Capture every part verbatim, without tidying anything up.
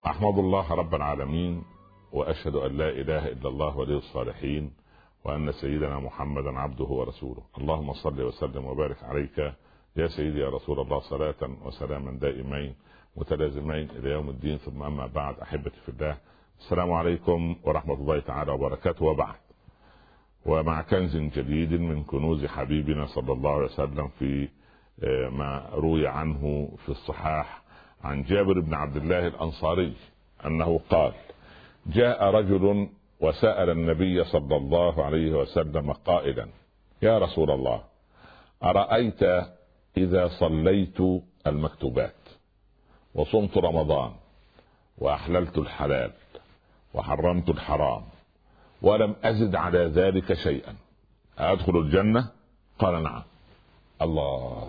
أحمد الله رب العالمين، وأشهد أن لا إله إلا الله ولي الصالحين، وأن سيدنا محمدا عبده ورسوله. اللهم صل وسلم وبارك عليك يا سيدي يا رسول الله، صلاة وسلاما دائمين متلازمين إلى يوم الدين. ثم أما بعد، أحبتي في الله، السلام عليكم ورحمة الله تعالى وبركاته. وبعد، ومع كنز جديد من كنوز حبيبنا صلى الله عليه وسلم في ما روي عنه في الصحاح عن جابر بن عبد الله الأنصاري أنه قال: جاء رجل وسأل النبي صلى الله عليه وسلم قائلا: يا رسول الله، أرأيت إذا صليت المكتوبات وصمت رمضان وأحللت الحلال وحرمت الحرام ولم أزد على ذلك شيئا، أدخل الجنة؟ قال: نعم. الله.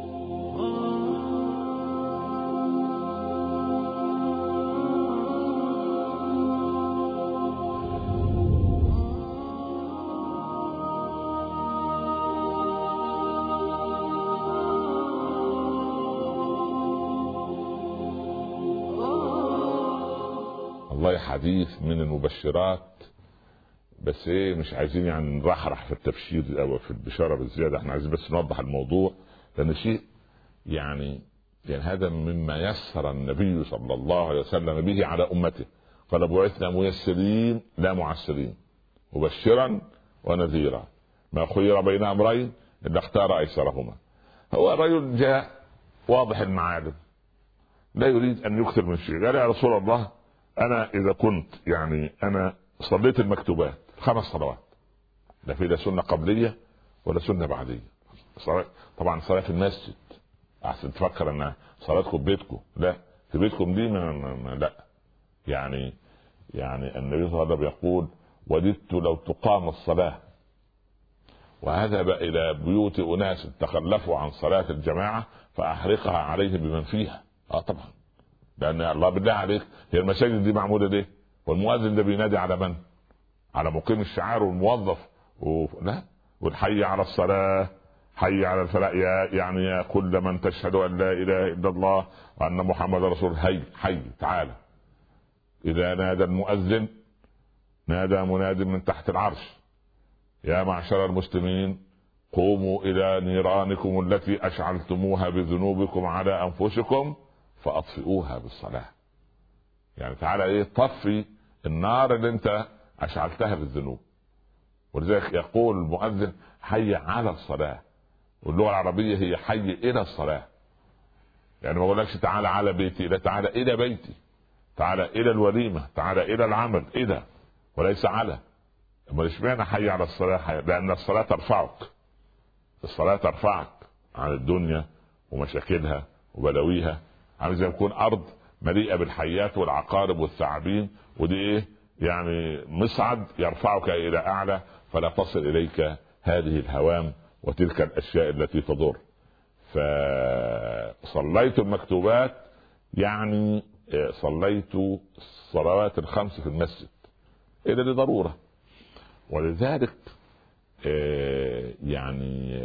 والله حديث من المبشرات، بس ايه، مش عايزين يعني نرحرح في التبشير او في البشاره بالزياده، احنا عايزين بس نوضح الموضوع، لان شيء يعني يعني هذا مما يسر النبي صلى الله عليه وسلم به على امته. قال: بعثنا ميسرين لا معسرين، مبشرا ونذيرا، ما خير بين امرين الا اختار ايسرهما. هو الرجل جاء واضح المعالم، لا يريد ان يكثر من شيء. قال: يا رسول الله، انا اذا كنت يعني انا صليت المكتوبات خمس صلوات، لا في لا سنه قبليه ولا سنه بعديه. صلاة طبعا صلاه في المسجد، احسن تفكر ان صلاتكم في بيتكم، لا، في بيتكم دي ما ما لا يعني يعني النبي صلى الله عليه وسلم يقول: وددت لو تقام الصلاه وذهب الى بيوت اناس تخلفوا عن صلاه الجماعه فاحرقها عليهم بمن فيها. اه طبعا، لان الله بالله عليك، هي المساجد دي معموله ليه؟ والمؤذن ده بينادي على من؟ على مقيم الشعار والموظف و... لا، والحي على الصلاه، حي على الفلاح، يا يعني يا كل من تشهد ان لا اله الا الله وان محمد رسول الله، هي حي تعالى. اذا نادى المؤذن نادى مناد من تحت العرش: يا معشر المسلمين، قوموا الى نيرانكم التي اشعلتموها بذنوبكم على انفسكم فاطفئوها بالصلاه. يعني تعالى ايه، طفي النار اللي انت اشعلتها بالذنوب. ولذلك يقول المؤذن: حي على الصلاه، واللغه العربيه هي حي الى الصلاه. يعني ما بقولكش تعالى على بيتي، لا، تعالى الى بيتي، تعالى الى الوليمه، تعالى الى العمل، الى وليس على. اما اشمعنى حي على الصلاه؟ حي لان الصلاه ترفعك، الصلاه ترفعك عن الدنيا ومشاكلها وبلاويها. عامل زي ما يكون ارض مليئه بالحيات والعقارب والثعابين، ودي ايه يعني مصعد يرفعك الى اعلى، فلا تصل اليك هذه الهوام وتلك الاشياء التي تضر. فصليت المكتوبات يعني صليت الصلوات الخمس في المسجد إلى لضرورة. ولذلك يعني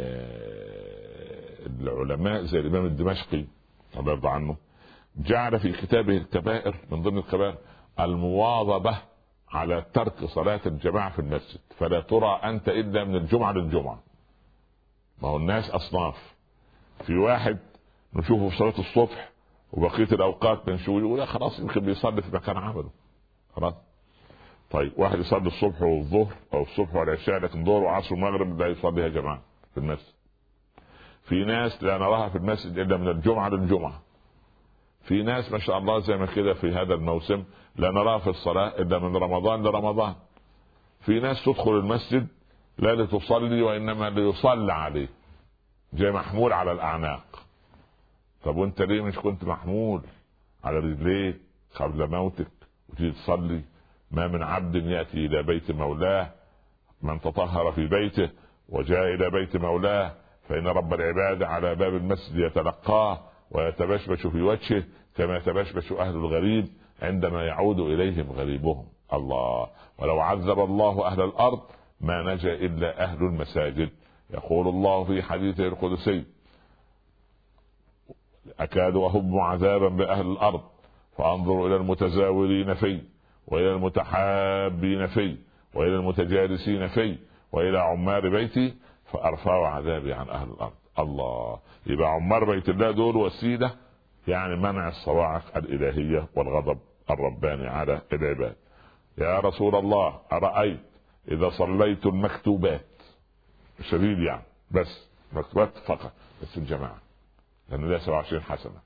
العلماء زي الإمام الدمشقي الله يرضى عنه جعل في كتابه الكبائر من ضمن الكبائر المواظبة على ترك صلاة الجماعة في المسجد، فلا ترى أنت إلا من الجمعة للجمعة. ما هو الناس أصناف، في واحد نشوفه في صلاة الصبح وبقية الأوقات بنشوفه يقول خلاص يمكن بيصلي في مكان عمله خلاص. طيب واحد يصلي الصبح والظهر أو الصبح والعشاء، لكن ظهر وعصر ومغرب لا يصليها جماعة في المسجد. في ناس لا نراها في المسجد إلا من الجمعة للجمعة. في ناس ما شاء الله زي ما كده في هذا الموسم لا نراها في الصلاة إلا من رمضان لرمضان. في ناس تدخل المسجد لا لتصلي وإنما ليصلى عليه، جاي محمول على الأعناق. طب وانت ليه مش كنت محمول على رجليك قبل موتك وتيجي تصلي؟ ما من عبد يأتي إلى بيت مولاه من تطهر في بيته وجاء إلى بيت مولاه فإن رب العباد على باب المسجد يتلقاه ويتبشبش في وجهه كما يتبشبش أهل الغريب عندما يعود إليهم غريبهم. الله. ولو عذب الله أهل الأرض ما نجا إلا أهل المساجد. يقول الله في حديثه القدسي: أكاد أهب عذابا بأهل الأرض فانظر الى المتزاورين في، والى المتحابين في، والى المتجالسين في، والى عمار بيتي فارفع عذابي عن اهل الارض. الله، يبقى عمار بيت الله دول وسيله يعني منع الصواعق الالهيه والغضب الرباني على العباد. يا رسول الله ارايت اذا صليت المكتوبات، شديد يعني بس مكتوبات فقط، بس الجماعه لانه ده سبعة وعشرين حسنه.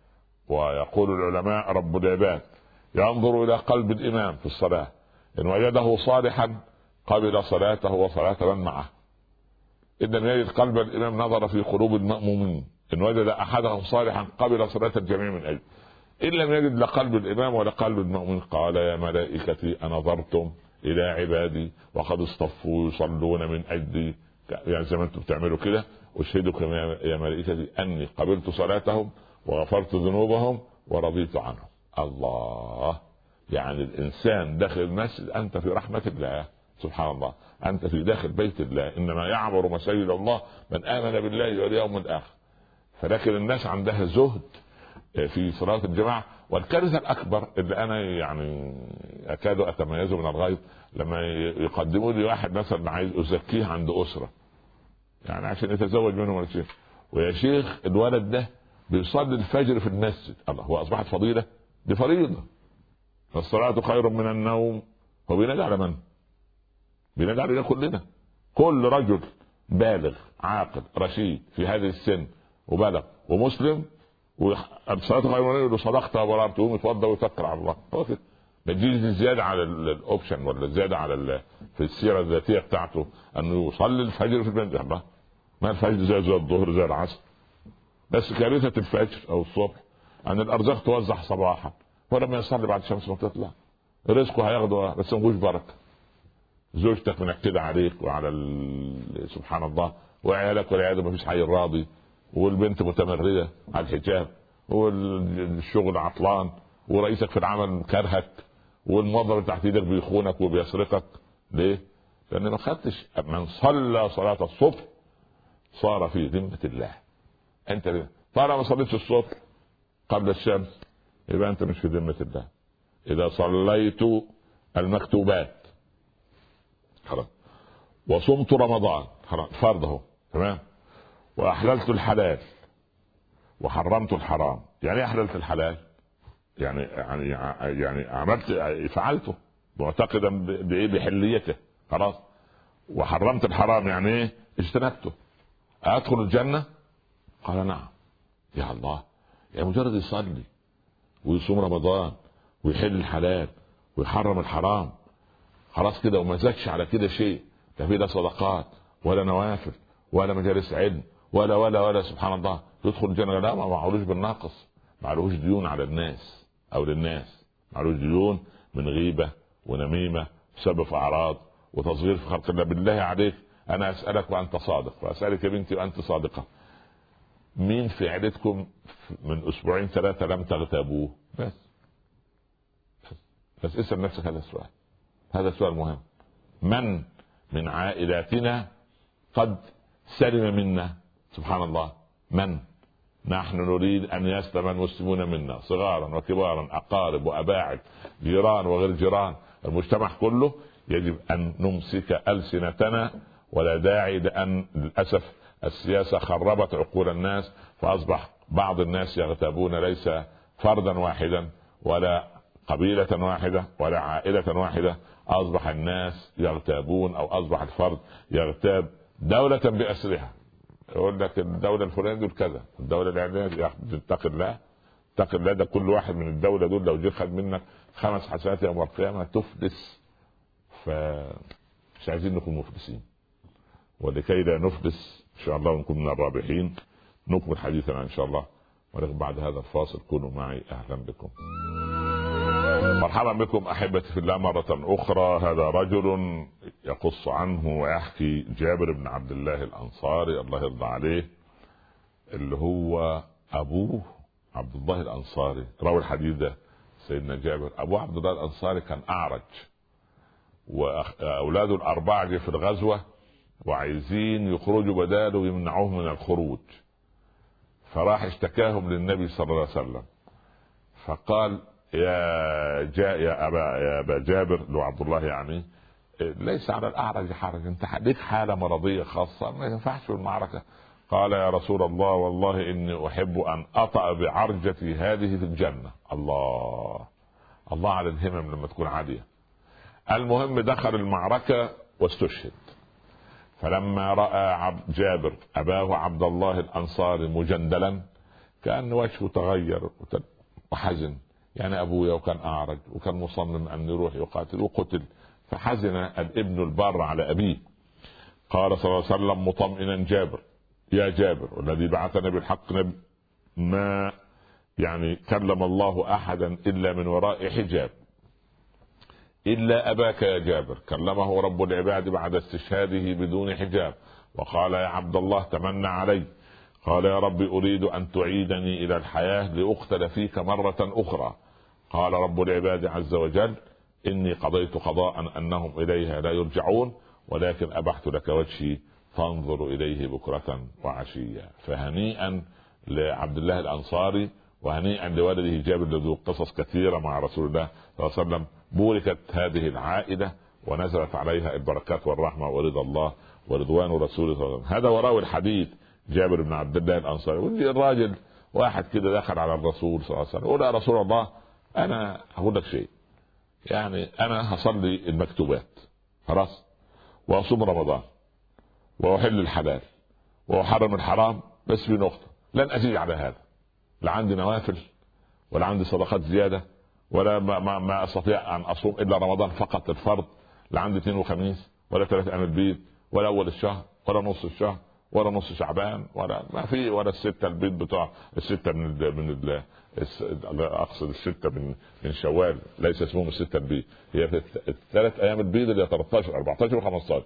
ويقول العلماء رب العباد ينظر الى قلب الامام في الصلاه، ان وجده صالحا قبل صلاته وصلاه من معه، ان لم يجد قلب الامام نظر في قلوب المأمومين، ان وجد احدهم صالحا قبل صلاه الجميع من اجل، ان لم يجد لا قلب الامام ولا قلب المأمومين قال يا ملائكتي انظرتم الى عبادي وقد اصطفوا يصلون من اجلي، يعني زي ما انتم بتعملوا كده، اشهدكم يا ملائكتي اني قبلت صلاتهم وغفرت ذنوبهم ورضيت عنهم. الله، يعني الانسان داخل المسجد انت في رحمه الله سبحان الله، انت في داخل بيت الله، انما يعبر مساجد الله من امن بالله واليوم الاخر. فلكن الناس عندها زهد في صلاه الجماعه. والكارثه الاكبر اللي انا يعني اكاد اتميزه من الغيظ لما يقدموا لي واحد مثلا عايز ازكيه عند اسره يعني عشان يتزوج منهم ولا شيء، ويا شيخ الولد ده بيصلي الفجر في المسجد. الله، هو اصبحت فضيله؟ دي فريضه. الصلاه خير من النوم. هو بينادي على من؟ بينادي علينا كلنا. كل رجل بالغ عاقل رشيد في هذه السن وبلغ ومسلم والصلاه خير من النوم، صدقت وبررت، يقوم يتوضا ويفكر على الله. هو كده. ما تجيش زياده على الاوبشن ولا زياده على في السيره الذاتيه بتاعته انه يصلي الفجر في المسجد. الله، ما الفجر زي زي الظهر زي العصر، بس كارثه الفجر او الصبح ان الارزاق توزع صباحا ولما يصلي بعد الشمس ما تطلع رزقه هياخده بس مفيش بركه. زوجتك منكده عليك وعلى ال... سبحان الله، وعيالك والعيال ما فيش حي راضي، والبنت متمرده على الحجاب، والشغل عطلان، ورئيسك في العمل كرهك، والموظف اللي تحت ايدك بيخونك وبيسرقك. ليه؟ لان ما خدتش. من صلى صلاه الصبح صار في ذمه الله. انت طالما ما صليتش الصبح قبل الشمس يبقى انت مش في ذمه الله. اذا صليت المكتوبات خلاص، وصمت رمضان فرض اهو تمام، واحللت الحلال وحرمت الحرام. يعني ايه احللت الحلال؟ يعني يعني يعني عملت فعلته معتقدا بايه؟ بحليته خلاص. وحرمت الحرام يعني ايه؟ اجتنبته. ادخل الجنه؟ قال نعم. يا الله، يعني مجرد يصلي ويصوم رمضان ويحل الحلال ويحرم الحرام خلاص كده وما زادش على كده شيء، لا في لا صدقات ولا نوافل ولا مجالس علم ولا ولا ولا سبحان الله، يدخل الجنه؟ لا، ما معلوش بالناقص، معلوش ديون على الناس او للناس، معلوش ديون من غيبه ونميمه سبب في اعراض وتصغير في خلق الله. بالله عليك انا اسالك وانت صادق، واسالك يا بنتي وانت صادقه، مين في عيلتكم من اسبوعين ثلاثه لم تغتابوه؟ بس بس اسال نفسك هذا السؤال، هذا سؤال مهم. من من عائلاتنا قد سلم منا؟ سبحان الله. من؟ نحن نريد ان يسلم المسلمون منا صغارا وكبارا، اقارب واباعد، جيران وغير جيران، المجتمع كله. يجب ان نمسك السنتنا، ولا داعي لان للاسف السياسه خربت عقول الناس، فاصبح بعض الناس يغتابون ليس فردا واحدا ولا قبيله واحده ولا عائله واحده، اصبح الناس يغتابون او اصبح الفرد يغتاب دوله باسرها. يقول لك الدوله الفلانيه دول كذا، الدوله العلانيه اتق الله اتق الله. ده كل واحد من الدوله دول لو جه خد منك خمس حسنات يوم القيامه تفلس. فمش عايزين نكون مفلسين، ولكي لا نفلس ان شاء الله ونكون من الرابحين نكمل حديثنا ان شاء الله. ولكن بعد هذا الفاصل كونوا معي. اهلا بكم، مرحبا بكم احبتي في الله مره اخرى. هذا رجل يقص عنه ويحكي جابر بن عبد الله الانصاري الله يرضى عليه، اللي هو ابوه عبد الله الانصاري. راوي الحديث ده سيدنا جابر. ابوه عبد الله الانصاري كان اعرج، واولاده الاربعه جه في الغزوه وعايزين يخرجوا بداله ويمنعوهم من الخروج، فراح اشتكاهم للنبي صلى الله عليه وسلم، فقال يا جاء يا ابا يا ابا جابر لو عبد الله يعني، ليس على الاعرج حرج، انت ليك حاله مرضيه خاصه ما ينفعش في المعركه. قال يا رسول الله والله اني احب ان اطأ بعرجتي هذه في الجنه. الله الله على الهمم لما تكون عاليه. المهم دخل المعركه واستشهد. فلما راى عبد جابر اباه عبد الله الانصاري مجندلا كان وجهه تغير وحزن، يعني ابويا وكان اعرج وكان مصمم ان يروح يقاتل وقتل، فحزن الابن البار على ابيه. قال صلى الله عليه وسلم مطمئنا جابر: يا جابر والذي بعثنا بالحق نبي ما يعني كلم الله احدا الا من وراء حجاب الا اباك يا جابر، كلمه رب العباد بعد استشهاده بدون حجاب، وقال يا عبد الله تمنى علي. قال يا رب اريد ان تعيدني الى الحياه لاقتل فيك مره اخرى. قال رب العباد عز وجل: اني قضيت قضاء انهم اليها لا يرجعون، ولكن ابحت لك وجهي فانظر اليه بكره وعشيا. فهنيئا لعبد الله الانصاري وهنيئا لولده جابر ذو قصص كثيره مع رسول الله صلى الله عليه وسلم. بوركت هذه العائله ونزلت عليها البركات والرحمه ورضا الله ورضوان رسوله صلى الله عليه وسلم. هذا وراء الحديث جابر بن عبد الله الانصاري. واللي الراجل واحد كده دخل على الرسول صلى الله عليه وسلم يقول يا رسول الله انا هقول لك شيء، يعني انا هصلي المكتوبات خلاص واصوم رمضان واحل الحلال واحرم الحرام، بس في نقطه لن ازيد على هذا، لا عندي نوافل ولا عندي صدقات زياده ولا ما, ما, ما استطيع ان اصوم الا رمضان فقط الفرض، لا عندي اثنين وخميس ولا ثلاث ايام البيض ولا اول الشهر ولا نص الشهر ولا نص شعبان ولا ما في ولا السته البيض بتوع السته من ال من ال اقصد السته من من شوال، ليس اسمهم السته البيض، هي الثلاث ايام البيض اللي تلتاشر اربعتاشر وخمستاشر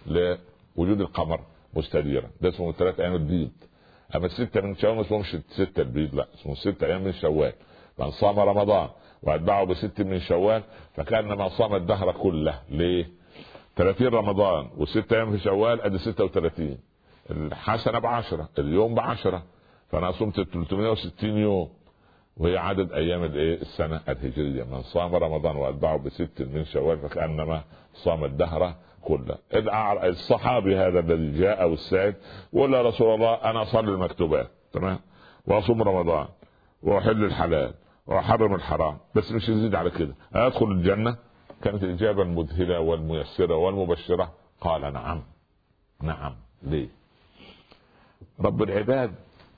لوجود القمر مستديرا، ده اسمه ثلاث ايام البيض. اما السته من شوال ما اسمهمش سته البيض، لا اسمه ست ايام من شوال. من صام رمضان واتبعه بست من شوال فكانما صام الدهر كله. ليه؟ ثلاثين رمضان وست ايام في شوال ادي ستة وثلاثين، الحسنه بعشره، اليوم بعشره، فانا صمت ثلاثمائة وستين يوم وهي عدد ايام الايه السنه الهجريه. من صام رمضان واتبعه بست من شوال فكانما صام الدهر كله. الصحابي هذا الذي جاء والسائل وقال يا رسول الله انا اصلي المكتوبات تمام واصوم رمضان واحل الحلال واحرم الحرام، بس مش يزيد على كده، ادخل الجنه؟ كانت الاجابه المذهله والميسره والمبشره قال نعم نعم. ليه؟ رب العباد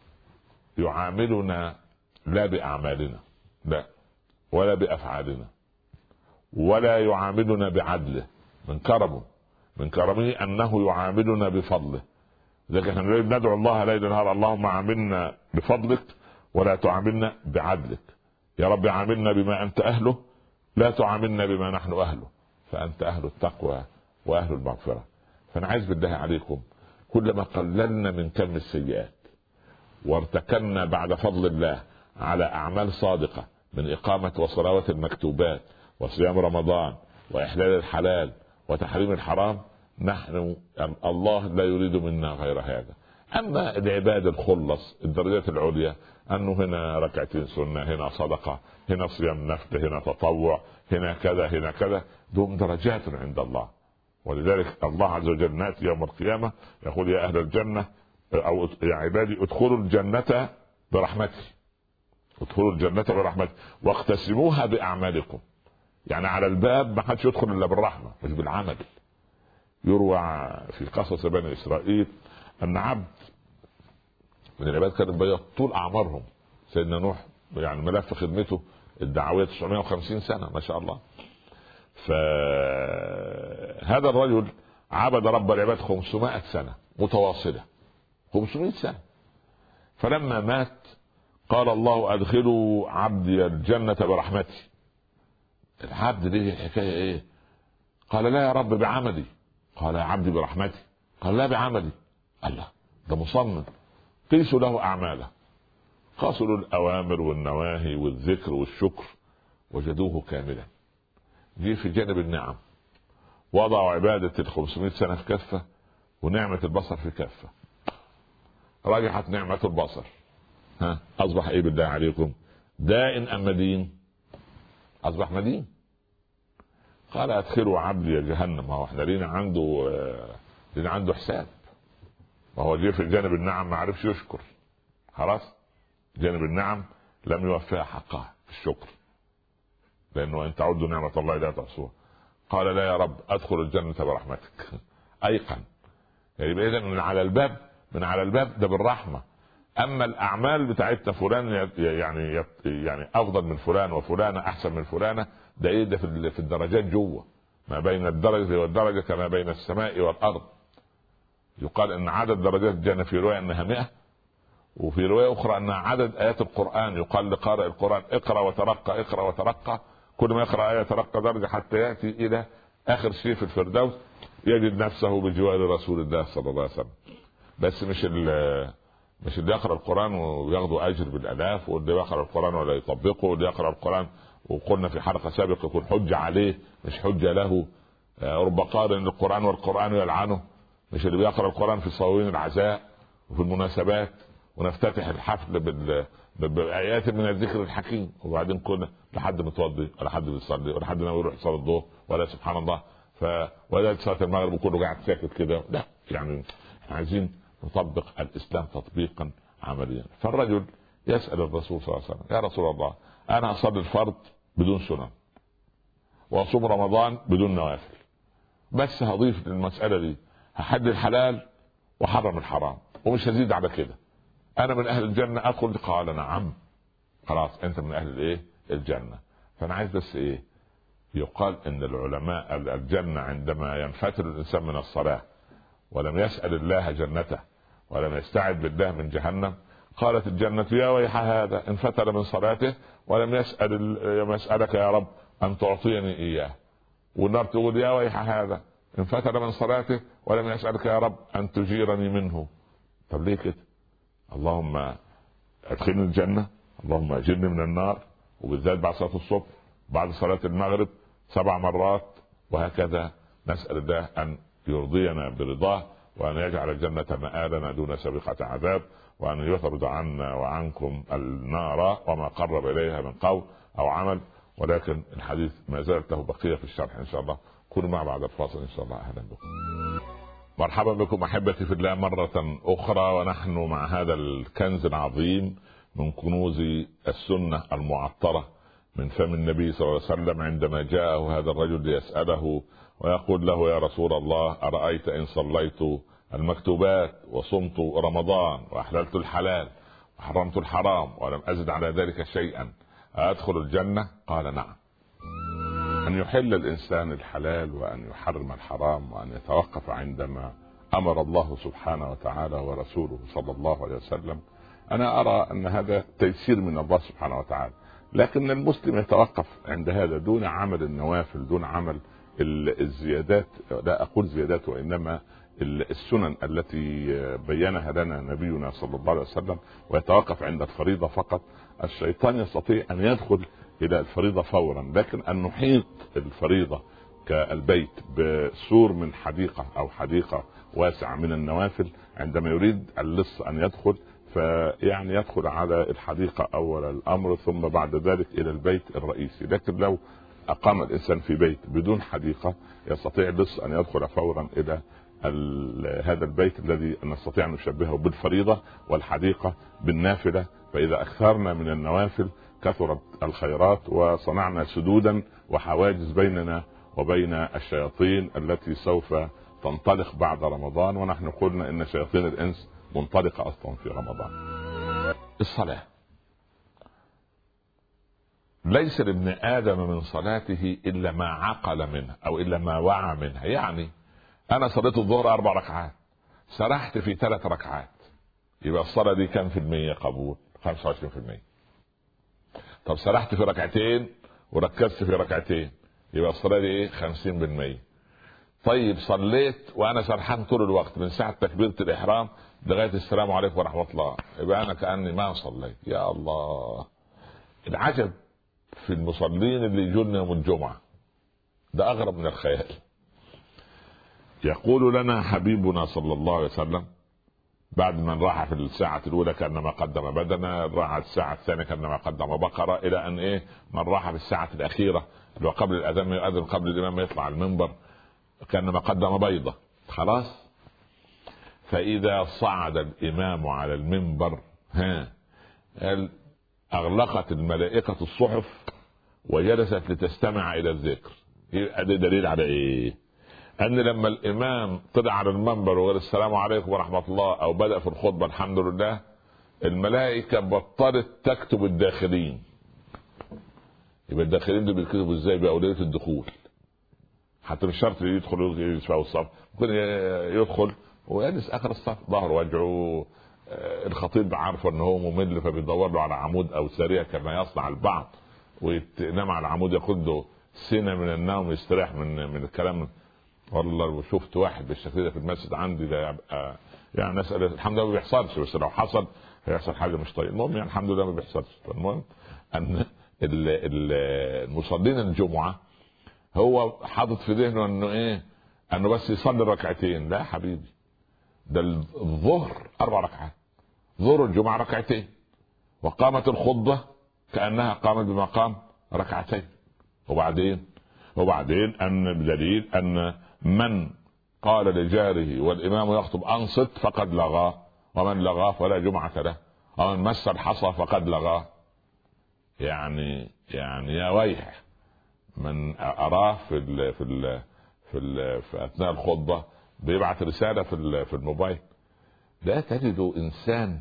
يعاملنا لا باعمالنا لا ولا بافعالنا، ولا يعاملنا بعدله، من كرمه من كرمه انه يعاملنا بفضله. لكن احنا ندعو الله ليل نهار اللهم عاملنا بفضلك ولا تعاملنا بعدلك، يا رب عاملنا بما انت اهله لا تعاملنا بما نحن اهله، فانت اهل التقوى واهل المغفره. فانا عايز بالله عليكم كلما قللنا من كم السيئات وارتكلنا بعد فضل الله على اعمال صادقه من اقامه وصلوات المكتوبات وصيام رمضان واحلال الحلال وتحريم الحرام، نحن الله لا يريد منا غير هذا. اما العباد الخلص الدرجات العليا انه هنا ركعتين سنه، هنا صدقه، هنا صيام نفل، هنا تطوع، هنا كذا هنا كذا، دون درجات عند الله. ولذلك الله عز وجل ناتي يوم القيامه يقول يا اهل الجنه او يا عبادي ادخلوا الجنه برحمتي، ادخلوا الجنه برحمتي واقتسموها باعمالكم. يعني على الباب ما حدش يدخل الا بالرحمه مش بالعمل. يروى في قصص بني اسرائيل ان عبد من العباد كان بيض طول اعمارهم، سيدنا نوح يعني ملف خدمته الدعويه تسعمائة وخمسين سنه ما شاء الله. فهذا الرجل عبد رب العباد خمسمائة سنه متواصله، خمسمائة سنه. فلما مات قال الله ادخلوا عبدي الجنه برحمتي. العبد ليه الحكايه ايه؟ قال لا يا رب بعملي. قال يا عبدي برحمتي. قال لا بعملي. الله ده مصمم. قيسوا له اعماله، قاسوا له الاوامر والنواهي والذكر والشكر وجدوه كاملا. جه في جانب النعم وضعوا عباده الخمسمائة سنه في كفه ونعمه البصر في كفه، رجحت نعمه البصر. ها اصبح ايه بالله عليكم؟ داء ام مدين؟ اصبح مدين. قال ادخلوا عبدي جهنم. هو احنا لينا عنده لينا عنده حساب، وهو جه في جانب النعم ما عرفش يشكر، خلاص جانب النعم لم يوفيها حقها في الشكر، لانه ان تعدوا نعمة الله لا تحصوها. قال لا يا رب ادخل الجنة برحمتك. ايقن يعني اذا من على الباب، من على الباب ده بالرحمة. اما الاعمال بتاعتنا فلان يعني يعني افضل من فلان وفلانة احسن من فلانة، ده ايه ده في الدرجات جوه، ما بين الدرجة والدرجة كما بين السماء والارض. يقال ان عدد درجات الجنة في رواية انها مئة، وفي رواية اخرى ان عدد ايات القرآن يقال لقارئ القرآن اقرأ وترقى اقرأ وترقى، كل ما يقرأ آية ترقى درجة حتى يأتي الى اخر شيء في الفردوس يجد نفسه بجوار رسول الله صلى الله عليه وسلم. بس مش مش اللي يقرأ القرآن وياخذوا اجر بالالاف، واللي يقرأ القرآن ولا يطبقه، واللي يقرأ القرآن وقلنا في حلقة سابقة يكون حجة عليه مش حجة له. رب قارئ القرآن والقرآن يلعنه، مش اللي بيقرأ القرآن في صواوين العزاء وفي المناسبات ونفتتح الحفل بآيات من الذكر الحكيم، وبعدين كنا لحد متوضي ولا حد بيصلي ولا حد ناوي يروح يصلي الظهر ولا سبحان الله ف ولا صلاة المغرب وكله قاعد ساكت كده. لا يعني عايزين نطبق الإسلام تطبيقا عمليا. فالرجل يسأل الرسول صلى الله عليه وسلم يا رسول الله أنا أصلي الفرض بدون سنن وأصوم رمضان بدون نوافل، بس هضيف للمسألة دي هحل الحلال وحرم الحرام ومش هزيد على كده، انا من اهل الجنة ادخل؟ قال نعم. خلاص انت من اهل الايه الجنة. فانا عايز بس ايه يقال ان العلماء الجنة عندما ينفتر الانسان من الصلاة ولم يسأل الله جنته ولم يستعد بالله من جهنم، قالت الجنة يا ويح هذا انفتر من صلاته ولم يسأل يسألك يا رب ان تعطيني اياه، والنار تقول يا ويح هذا انفتر من صلاته ولم يسألك يا رب ان تجيرني منه. طب ليه كده؟ اللهم ادخلني الجنة، اللهم اجرني من النار، وبالذات بعد صلاة الصبح بعد صلاة المغرب سبع مرات، وهكذا نسأل الله ان يرضينا برضاه وان يجعل الجنة مآلنا دون سابقة عذاب، وان يطرد عنا وعنكم النار وما قرب اليها من قول او عمل. ولكن الحديث ما زالت له بقية في الشرح ان شاء الله. كونوا معنا بعد الفاصل ان شاء الله. اهلا بكم، مرحبا بكم احبتي في الله مرة اخرى، ونحن مع هذا الكنز العظيم من كنوز السنة المعطرة من فم النبي صلى الله عليه وسلم عندما جاءه هذا الرجل ليسأله ويقول له يا رسول الله أرأيت إن صليت المكتوبات وصمت رمضان وأحللت الحلال وحرمت الحرام ولم أزد على ذلك شيئا أدخل الجنة؟ قال نعم. أن يحل الإنسان الحلال وأن يحرم الحرام وأن يتوقف عندما أمر الله سبحانه وتعالى ورسوله صلى الله عليه وسلم، أنا أرى أن هذا تيسير من الله سبحانه وتعالى. لكن المسلم يتوقف عند هذا دون عمل النوافل، دون عمل الزيادات، لا أقول زيادات وإنما السنن التي بينها لنا نبينا صلى الله عليه وسلم، ويتوقف عند الفريضة فقط. الشيطان يستطيع أن يدخل إلى الفريضة فورا، لكن أن نحيط الفريضة كالبيت بسور من حديقة أو حديقة واسعة من النوافل، عندما يريد اللص أن يدخل فيعني يدخل على الحديقة أول الأمر ثم بعد ذلك إلى البيت الرئيسي. لكن لو أقام الإنسان في بيت بدون حديقة يستطيع اللص أن يدخل فورا إلى هذا البيت الذي نستطيع أن نشبهه بالفريضة والحديقة بالنافلة. فإذا أكثرنا من النوافل كثرت الخيرات وصنعنا سدودا وحواجز بيننا وبين الشياطين التي سوف تنطلق بعد رمضان، ونحن قلنا إن شياطين الإنس منطلقة أصلا في رمضان. الصلاة ليس لابن آدم من صلاته إلا ما عقل منها أو إلا ما وعى منها. يعني أنا صليت الظهر أربع ركعات سرحت في ثلاث ركعات، يبقى الصلاة دي كم في المية قبول؟ خمسة وعشرين في المية. طب سرحت في ركعتين وركزت في ركعتين، يبقى الصلاة دي ايه؟ خمسين بالمية. طيب صليت وانا سرحان طول الوقت من ساعة تكبيرة الاحرام لغاية السلام عليكم ورحمة الله، يبقى انا كأني ما صليت. يا الله، العجب في المصلين اللي يجون يوم الجمعة، ده اغرب من الخيال. يقول لنا حبيبنا صلى الله عليه وسلم بعد من راح في الساعة الأولى كأنما قدم بدنة، راح الساعة الثانية كأنما قدم بقرة، إلى أن إيه من راح في الساعة الأخيرة اللي هو قبل الأذان يؤذن قبل الإمام يطلع المنبر كأنما قدم بيضة. خلاص. فإذا صعد الإمام على المنبر ها أغلقت الملائكة الصحف وجلست لتستمع إلى الذكر. هذا دليل على إيه؟ أن لما الإمام طلع على المنبر وقال السلام عليكم ورحمة الله أو بدأ في الخطبة الحمد لله، الملائكة بطلت تكتب الداخلين. يبقى الداخلين دول بيكتبوا إزاي؟ بأولوية الدخول. حتى مش شرط يدخل يسمع الصف، ممكن يدخل ويجلس آخر الصف ظهر وجهه. الخطيب عارفه ان هو ممل فبيدور له على عمود او سريع كما يصنع البعض، وينام على العمود ياخد له سنه من النوم يستريح من من الكلام. والله شفت واحد بالشكل ده في المسجد عندي ده يبقى يعني نسأل الحمد لله ما بيحصلش، بس لو حصل هيحصل حاجه مش طيبه. المهم يعني الحمد لله ما بيحصلش. المهم ان المصلين الجمعه هو حاطط في ذهنه انه ايه؟ انه بس يصلي ركعتين. لا حبيبي، ده الظهر اربع ركعات، ظهر الجمعه ركعتين، وقامت الخطبه كانها قامت بمقام ركعتين. وبعدين وبعدين ان بدليل ان من قال لجاره والامام يخطب انصت فقد لغى، ومن لغى فلا جمعه له، ومن مس الحصى فقد لغى. يعني يعني يا ويح من اراه في ال في ال في, ال في اثناء الخطبه بيبعت رساله في في الموبايل. لا تجد انسان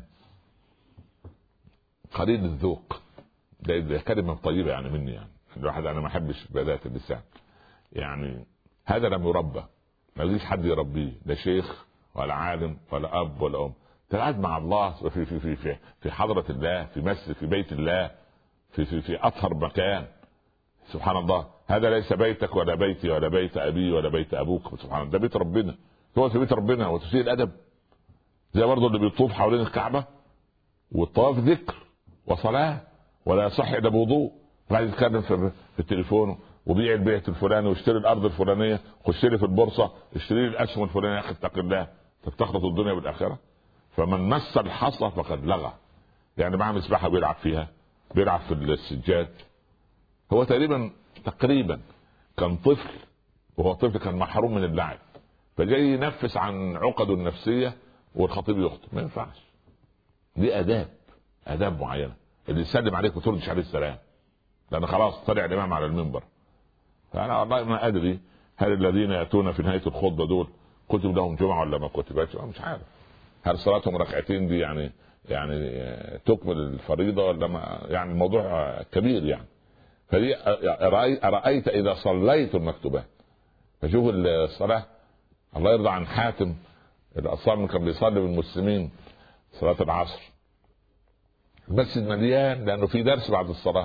قليل الذوق. ده كلمه طيبه يعني مني، يعني الواحد انا ما احبش بذات اللسان. يعني هذا لم يربى، ما ليش حد يربيه، لا شيخ ولا عالم ولا اب ولا ام. تقعد مع الله في في في في في حضره الله، في مسجد، في بيت الله، في في في اطهر مكان. سبحان الله، هذا ليس بيتك ولا بيتي ولا بيت ابي ولا بيت ابوك. سبحان الله، ده بيت ربنا. هو في بيت ربنا وتسيء الادب زي برضه اللي بيطوف حوالين الكعبه والطواف ذكر وصلاه ولا يصح الا بوضوء. قاعد يتكلم في, في التليفون وبيع البيت الفلاني واشتري الارض الفلانيه، خش لي في البورصه اشتري لي الاسهم الفلانيه. يا اخي اتق الله، تخلط الدنيا بالاخره. فمن مس الحصى فقد لغى. يعني معاه مسبحه بيلعب فيها، بيلعب في السجاد. هو تقريبا تقريبا كان طفل، وهو طفل كان محروم من اللعب، فجاي ينفس عن عقده النفسيه والخطيب يخطب. ما ينفعش. دي اداب اداب معينه. اللي يسلم عليك وتردش عليه السلام، لان خلاص طلع الامام على المنبر. فانا والله ما ادري هل الذين ياتون في نهايه الخطبه دول كتب لهم جمعه ولا ما كتبتش، مش عارف. هل صلاتهم ركعتين دي يعني يعني تكمل الفريضه ولا ما؟ يعني الموضوع كبير يعني. فدي ارايت اذا صليت المكتوبات. فشوف الصلاه، الله يرضى عن حاتم الاصم كان بيصلي بالمسلمين صلاه العصر، المسجد مليان لانه في درس بعد الصلاه.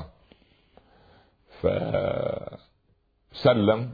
فسلم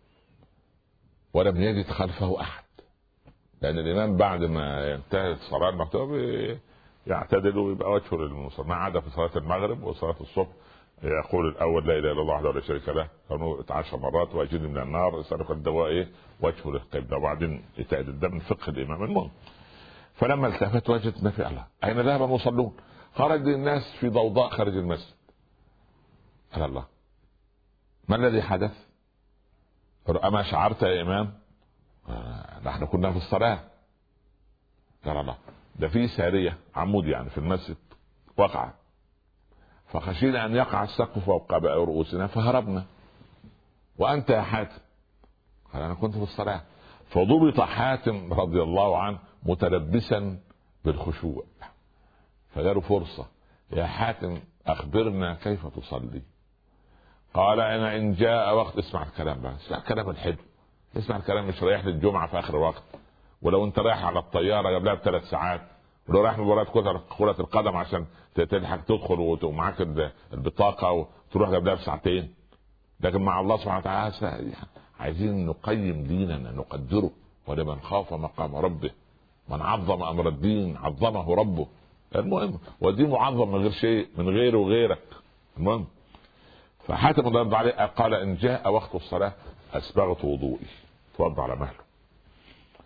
ولم يجد خلفه احد، لان الامام بعد ما انتهت الصلاه المكتوبه يعتدل ويبقى وجهه للمصلي، ما عدا في صلاه المغرب وصلاه الصبح يقول الاول لا اله الا الله وحده لا شريك له عشر مرات واجرني من النار اسالك الدواء ايه وجهه للقبله، وبعدين يتعدل. ده من فقه الامام. المهم فلما التفت وجد ما في الله، اين ذهب المصلون؟ خرج الناس في ضوضاء خارج المسجد. قال الله ما الذي حدث؟ أما شعرت يا إمام؟ آه نحن كنا في الصلاة. قال الله ده في سارية عمود يعني في المسجد وقع، فخشينا أن يقع السقف فوق رؤوسنا فهربنا. وأنت يا حاتم؟ قال أنا كنت في الصلاة. فضبط حاتم رضي الله عنه متلبسا بالخشوع، فجاله فرصة. يا حاتم أخبرنا كيف تصلي؟ قال انا ان جاء وقت، اسمع الكلام بقى، اسمع الكلام الحلو، اسمع الكلام. مش رايح للجمعه في اخر وقت، ولو انت رايح على الطياره قبلها بثلاث ساعات، ولو رايح مباراه كره القدم عشان تلحق تدخل ومعاك البطاقه وتروح قبلها بساعتين. لكن مع الله سبحانه وتعالى عايزين نقيم ديننا نقدره. ولمن خاف مقام ربه من عظم امر الدين عظمه ربه. المهم والدين معظم من غير شيء، من غيره وغيرك. المهم فحاتم الله يرضى عليه قال ان جاء وقت الصلاه اسبغت وضوئي، توضع على مهله.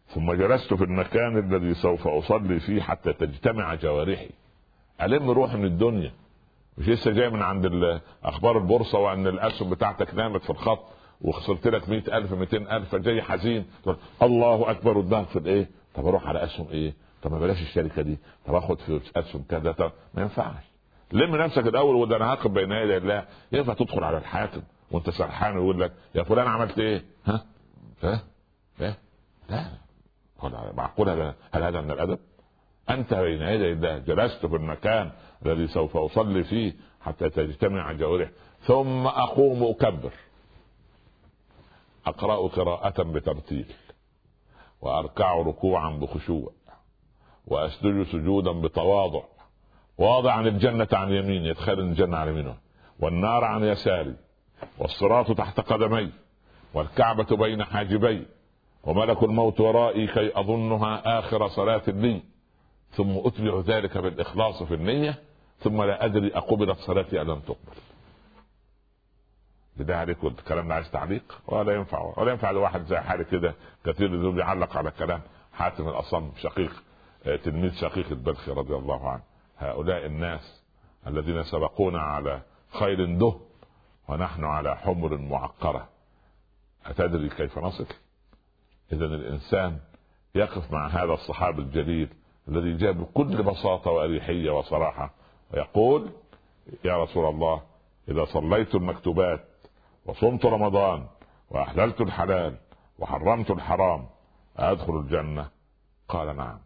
ثم جلست في المكان الذي سوف أصلي فيه حتى تجتمع جوارحي. ألم روحي من الدنيا، مش لسه جاي من عند أخبار البورصة وأن الأسهم بتاعتك نامت في الخط وخسرت لك مئة ألف مئتين ألف، جاي حزين الله أكبر قدامك في الإيه؟ طب أروح على أسهم إيه؟ طب ما بلاش الشركة دي، طب أخد في أسهم كذا. طب ما ينفعش. لم نفسك الأول وده أنا هاقب بين يدي الله. ينفع تدخل على الحاكم وأنت سرحان ويقول لك يا فلان عملت إيه؟ ها؟ ها؟ ها؟ لا معقول هذا؟ هل هذا من الأدب؟ أنت بين يدي الله، جلست في المكان الذي سوف أصلي فيه حتى تجتمع جوارحي، ثم أقوم أكبر، أقرأ قراءة بترتيل، وأركع ركوعا بخشوع، وأسجد سجودا بتواضع، واضع عن الجنة عن يميني، يدخل الجنة عن يمينه، والنار عن يساري، والصراط تحت قدمي، والكعبة بين حاجبي، وملك الموت ورائي كي أظنها آخر صلاة لي، ثم أتبع ذلك بالإخلاص في النية، ثم لا أدري أقبلت صلاتي أم لم تقبل. بدأ عليك الكلام ده عايز تعليق ولا ينفع؟ ولا ينفع لواحد زي حالي كده كثير ذو يعلق على كلام حاتم الأصم شقيق تلميذ شقيق البلخي رضي الله عنه. هؤلاء الناس الذين سبقونا على خيل دهب ونحن على حمر معقرة، أتدري كيف نصل؟ إذا الإنسان يقف مع هذا الصحابي الجليل الذي جاء بكل بساطة وأريحية وصراحة ويقول يا رسول الله إذا صليت المكتوبات وصمت رمضان وأحللت الحلال وحرمت الحرام أدخل الجنة؟ قال نعم.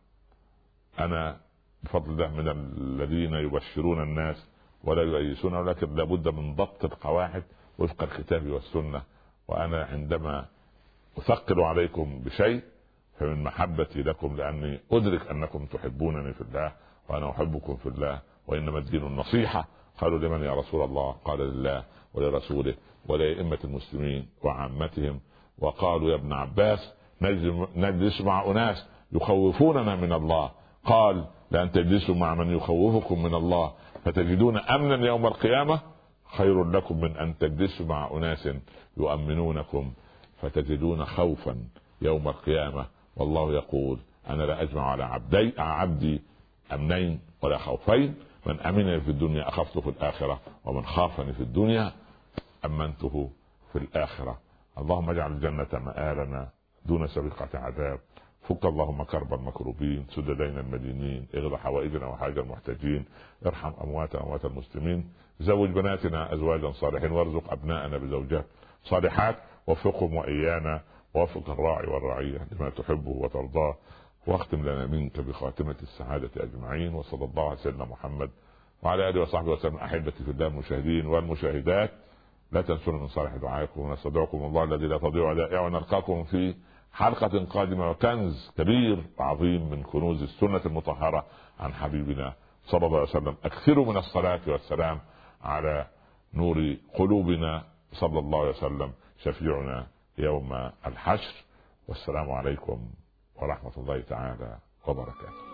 أنا بفضل الله من الذين يبشرون الناس ولا يؤيسون، ولكن لابد من ضبط القواعد وفق الكتاب والسنة. وأنا عندما أثقل عليكم بشيء فمن محبتي لكم، لأني أدرك أنكم تحبونني في الله وأنا أحبكم في الله، وإنما الدين النصيحة. قالوا لمن يا رسول الله؟ قال لله ولرسوله ولأئمة المسلمين وعامتهم. وقالوا يا ابن عباس نجلس مع أناس يخوفوننا من الله. قال لأن تجلسوا مع من يخوفكم من الله فتجدون أمنا يوم القيامة خير لكم من أن تجلسوا مع أناس يؤمنونكم فتجدون خوفا يوم القيامة. والله يقول أنا لا أجمع على عبدي عبدي أمنين ولا خوفين، من أمنني في الدنيا أخفته في الآخرة، ومن خافني في الدنيا أمنته في الآخرة. اللهم اجعل الجنة مآلنا دون سابقة عذاب. فك اللهم كرب المكروبين، سد دين المدينين، اغض حوائجنا وحاجة المحتاجين، ارحم أموات أموات المسلمين، زوج بناتنا أزواجا صالحين، وارزق أبناءنا بزوجات صالحات، وفقهم وإيانا، ووفق الراعي والرعية لما تحبه وترضاه، واختم لنا منك بخاتمة السعادة أجمعين. وصلى الله على سيدنا محمد وعلى آله وصحبه وسلم. أحبتي في الله المشاهدين والمشاهدات، لا تنسونا من صالح دعائكم، ونستودعكم الله الذي لا تضيع ودائعه، ونلقاكم في حلقة قادمة وكنز كبير وعظيم من كنوز السنة المطهرة عن حبيبنا صلى الله عليه وسلم. أكثروا من الصلاة والسلام على نور قلوبنا صلى الله عليه وسلم شفيعنا يوم الحشر. والسلام عليكم ورحمة الله تعالى وبركاته.